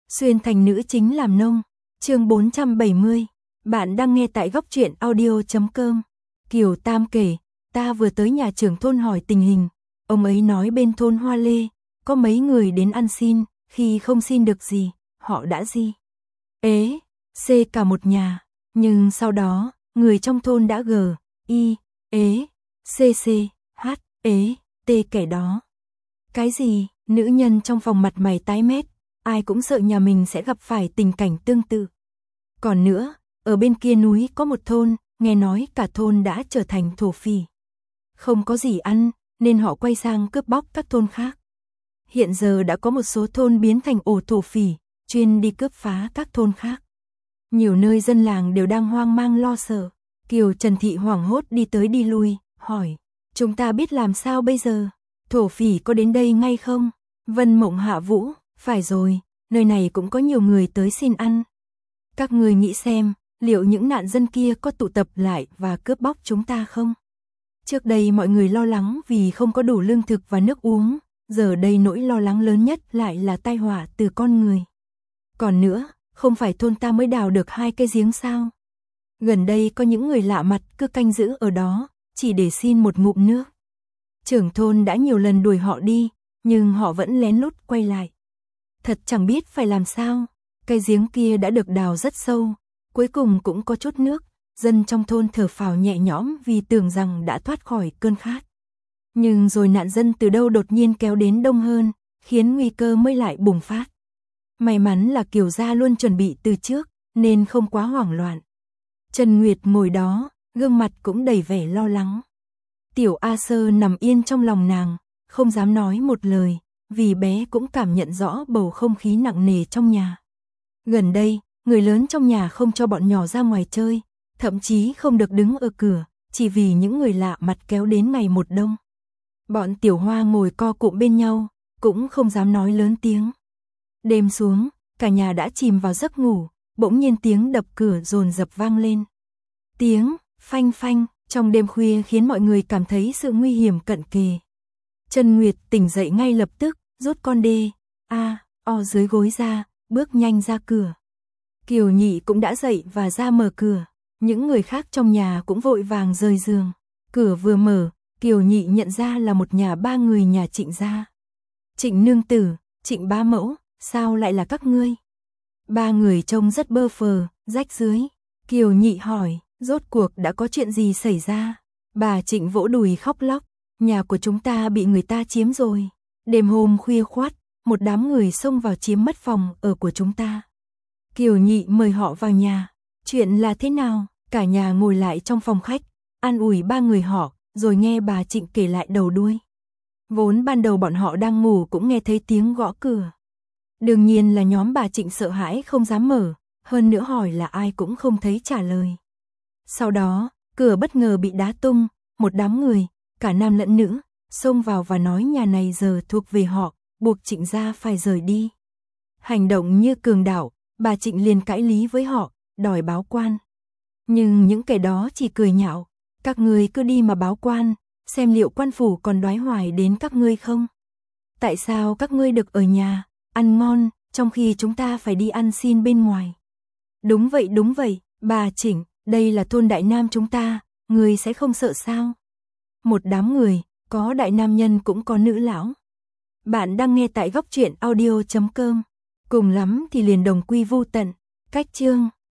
Xuyên thành nữ chính làm nông. Chương 470. Bạn đang nghe tại góc truyện audio.com. Kiều Tam kể, ta vừa tới nhà trưởng thôn hỏi tình hình. Ông ấy nói bên thôn Hoa Lê, có mấy người đến ăn xin, khi không xin được gì, họ đã gì. Ế, xê cả một nhà. Nhưng sau đó, người trong thôn đã gờ, y, ế, xê xê, hát, ế, tê kẻ đó. Cái gì, nữ nhân trong phòng mặt mày tái mét, ai cũng sợ nhà mình sẽ gặp phải tình cảnh tương tự. Còn nữa, ở bên kia núi có một thôn, nghe nói cả thôn đã trở thành thổ phỉ. Không có gì ăn, nên họ quay sang cướp bóc các thôn khác. Hiện giờ đã có một số thôn biến thành ổ thổ phỉ, chuyên đi cướp phá các thôn khác. Nhiều nơi dân làng đều đang hoang mang lo sợ. Kiều Trần Thị hoảng hốt đi tới đi lui, hỏi, chúng ta biết làm sao bây giờ? Thổ phỉ có đến đây ngay không? Vân Mộng hạ vũ, phải rồi, nơi này cũng có nhiều người tới xin ăn. Các người nghĩ xem, liệu những nạn dân kia có tụ tập lại và cướp bóc chúng ta không? Trước đây mọi người lo lắng vì không có đủ lương thực và nước uống, giờ đây nỗi lo lắng lớn nhất lại là tai họa từ con người. Còn nữa, không phải thôn ta mới đào được 2 cái giếng sao? Gần đây có những người lạ mặt cứ canh giữ ở đó, chỉ để xin một ngụm nước. Trưởng thôn đã nhiều lần đuổi họ đi, nhưng họ vẫn lén lút quay lại. Thật chẳng biết phải làm sao, cái giếng kia đã được đào rất sâu, cuối cùng cũng có chút nước, dân trong thôn thở phào nhẹ nhõm vì tưởng rằng đã thoát khỏi cơn khát. Nhưng rồi nạn dân từ đâu đột nhiên kéo đến đông hơn, khiến nguy cơ mới lại bùng phát. May mắn là Kiều gia luôn chuẩn bị từ trước, nên không quá hoảng loạn. Trần Nguyệt ngồi đó, gương mặt cũng đầy vẻ lo lắng. Tiểu A Sơ nằm yên trong lòng nàng, không dám nói một lời, vì bé cũng cảm nhận rõ bầu không khí nặng nề trong nhà. Gần đây, người lớn trong nhà không cho bọn nhỏ ra ngoài chơi, thậm chí không được đứng ở cửa, chỉ vì những người lạ mặt kéo đến ngày một đông. Bọn Tiểu Hoa ngồi co cụm bên nhau, cũng không dám nói lớn tiếng. Đêm xuống, cả nhà đã chìm vào giấc ngủ, bỗng nhiên tiếng đập cửa dồn dập vang lên. Tiếng phanh phanh trong đêm khuya khiến mọi người cảm thấy sự nguy hiểm cận kề. Trần Nguyệt tỉnh dậy ngay lập tức, rút con đê, o dưới gối ra, bước nhanh ra cửa. Kiều Nhị cũng đã dậy và ra mở cửa. Những người khác trong nhà cũng vội vàng rời giường. Cửa vừa mở, Kiều Nhị nhận ra là một nhà 3 người nhà Trịnh gia. Trịnh nương tử, Trịnh bá mẫu, sao lại là các ngươi? 3 người trông rất bơ phờ, rách rưới. Kiều Nhị hỏi, rốt cuộc đã có chuyện gì xảy ra? Bà Trịnh vỗ đùi khóc lóc, nhà của chúng ta bị người ta chiếm rồi. Đêm hôm khuya khoắt, một đám người xông vào chiếm mất phòng ở của chúng ta. Kiều Nhị mời họ vào nhà. Chuyện là thế nào? Cả nhà ngồi lại trong phòng khách, an ủi 3 người họ, rồi nghe bà Trịnh kể lại đầu đuôi. Vốn ban đầu bọn họ đang ngủ cũng nghe thấy tiếng gõ cửa. Đương nhiên là nhóm bà Trịnh sợ hãi không dám mở, hơn nữa hỏi là ai cũng không thấy trả lời. Sau đó, cửa bất ngờ bị đá tung, một đám người, cả nam lẫn nữ, xông vào và nói nhà này giờ thuộc về họ, buộc Trịnh gia phải rời đi. Hành động như cường đạo, bà Trịnh liền cãi lý với họ, đòi báo quan. Nhưng những kẻ đó chỉ cười nhạo, các ngươi cứ đi mà báo quan, xem liệu quan phủ còn đoái hoài đến các ngươi không? Tại sao các ngươi được ở nhà, ăn ngon, trong khi chúng ta phải đi ăn xin bên ngoài? Đúng vậy, bà Trịnh, đây là thôn Đại Nam chúng ta, ngươi sẽ không sợ sao? Một đám người, có đại nam nhân cũng có nữ lão. Bạn đang nghe tại góc truyện audio.com. Cùng lắm thì liền đồng quy vu tận. Cách chương